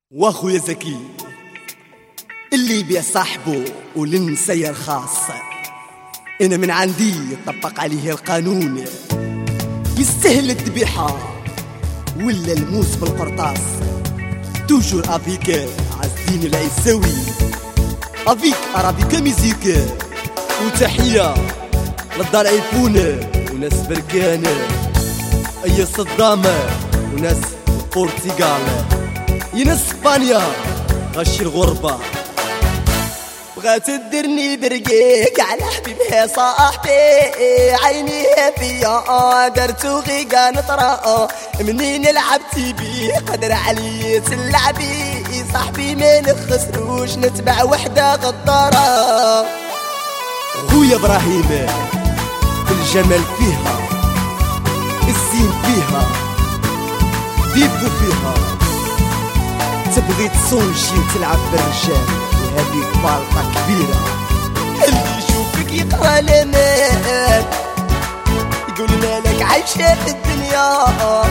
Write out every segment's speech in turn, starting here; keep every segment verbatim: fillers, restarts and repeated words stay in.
واخويا زكي اللي بيا صاحبه ولنسير خاص، انا من عندي طبق عليه القانون، يستهل الذبيحة ولا الموس بالقرطاس. توجور افيك عزين العيساوي افيك ارابيكا ميزيك، وتحية للدار عيفون وناس بركان، اي صدام وناس البرتغال، يا ناس اسبانيا غشي الغربة. بغات تدرني برقيق على حبيبها صاحبي، عيني فيا درتو غيقا نطرا، منين لعبتي بيه قدر علي تلعبي، صاحبي ما نخسروش نتبع وحدة غدارة. خويا ابراهيم الجمال فيها، الزين فيها، ديبو فيها، تبغي تصونشي وتلعب بالرجال، وهذه فالطة كبيرة. اللي يشوفك يقرا لمال يقول مالك عايشة في الدنيا،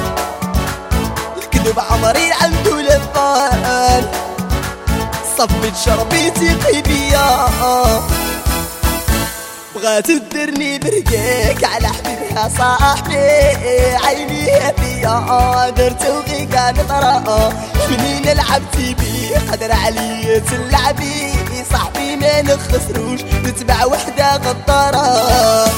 الكذب عمري عنده لفال، صفت شربيتي قيبية. بغات تدرني برقيق على حبيبها صاحبي، عيني فيا درتو غيقا نطرا، منين لعبتي بيه قدر علي تلعبي، صاحبي ما نخسروش نتبع وحدة غدارة.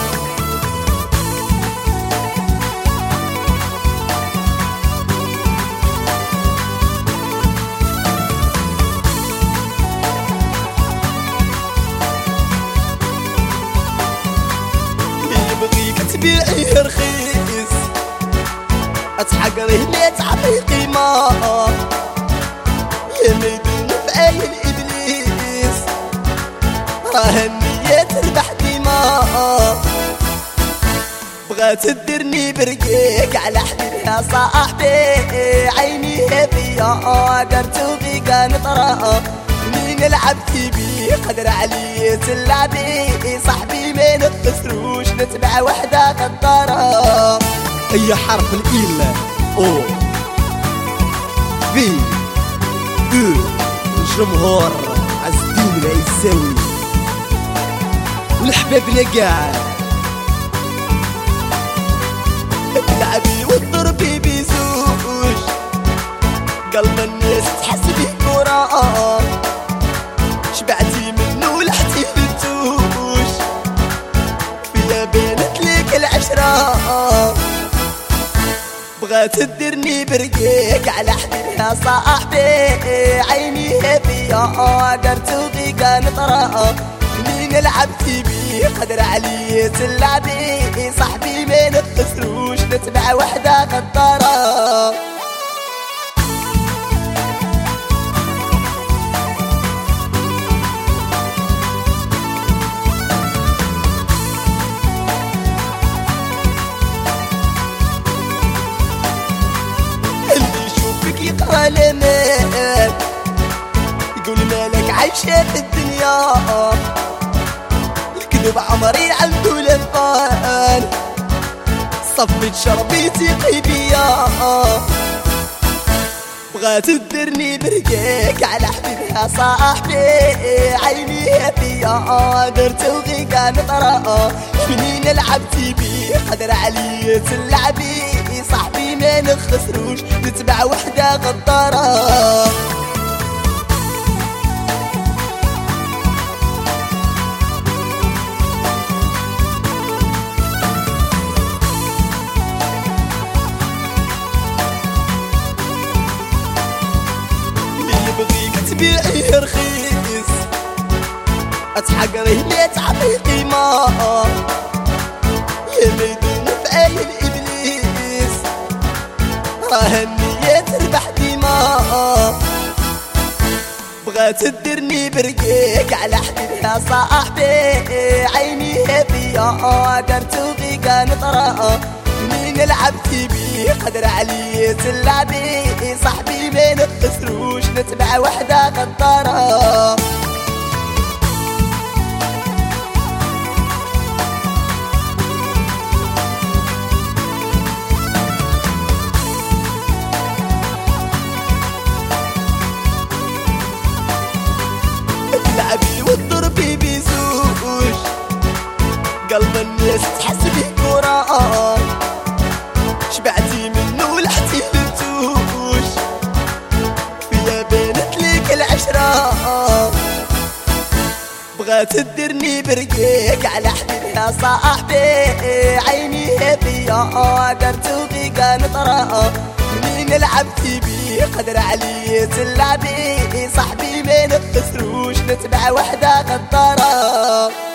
تبيعيه رخيص اتحقريه ما تعطيه قيمة، يا ميدون في عين الابليس راه النية تربح ديما. بغات تدرني برقيق على حبيبها صاحبي، عيني فيا درتو غيقا نطرا، منين لعبتي بيه قدر علي تلعبي، صاحبي ما نخسروش نتبع وحدة غدارة. اي حرف الإيل او في او الجمهور عزين العيساوي والحبابنا قاع، تلعبي وتضربي بزوج، قلب الناس تحس بيه كورة، شبعتي منه لحتي بتوش، فيا بينت ليك العشرة. بغات تدرني برقيق على حبيبها صاحبي، عيني فيا درتو غيقا نطرا، منين لعبتي بيه قدر علي تلعبي، صاحبي ما نخسروش نتبع وحدة غدارة. يقرا لمال يقول مالك عايشة في الدنيا، الكذب عمري عنده لفال، صفت شربيتي قيبية. بغات تدرني برقيق على حبيبها صاحبي، عيني فيا درتو غيقا نطرا، منين لعبتي بيه قدر علي تلعبي، صاحبي ما نخسروش نتبع وحدة غدارة. يبغيك تبيعيه رخيص اتحقريه ما تعطيه قيمة، يا ميدون في عين الابليس راه النية تربح ديما. بغات تدرني برقيق على حبيبها صاحبي، عيني فيا درتو غيقا نطرا، منين لعبتي بيه قدر علي تلعبي، صاحبي ما نخسروش نتبع وحدة غدارة. ياس تحسبي كورة شبعتي منو لحتي للتوش ويا بانت ليك العشرة بغات تدرني برقيق على حبيبها صاحبي عيني هذيا درتو بيقا نطرة منين لعبتي بي قدر علي تلعبي صاحبي ما نخسروش نتبع وحدة غدارة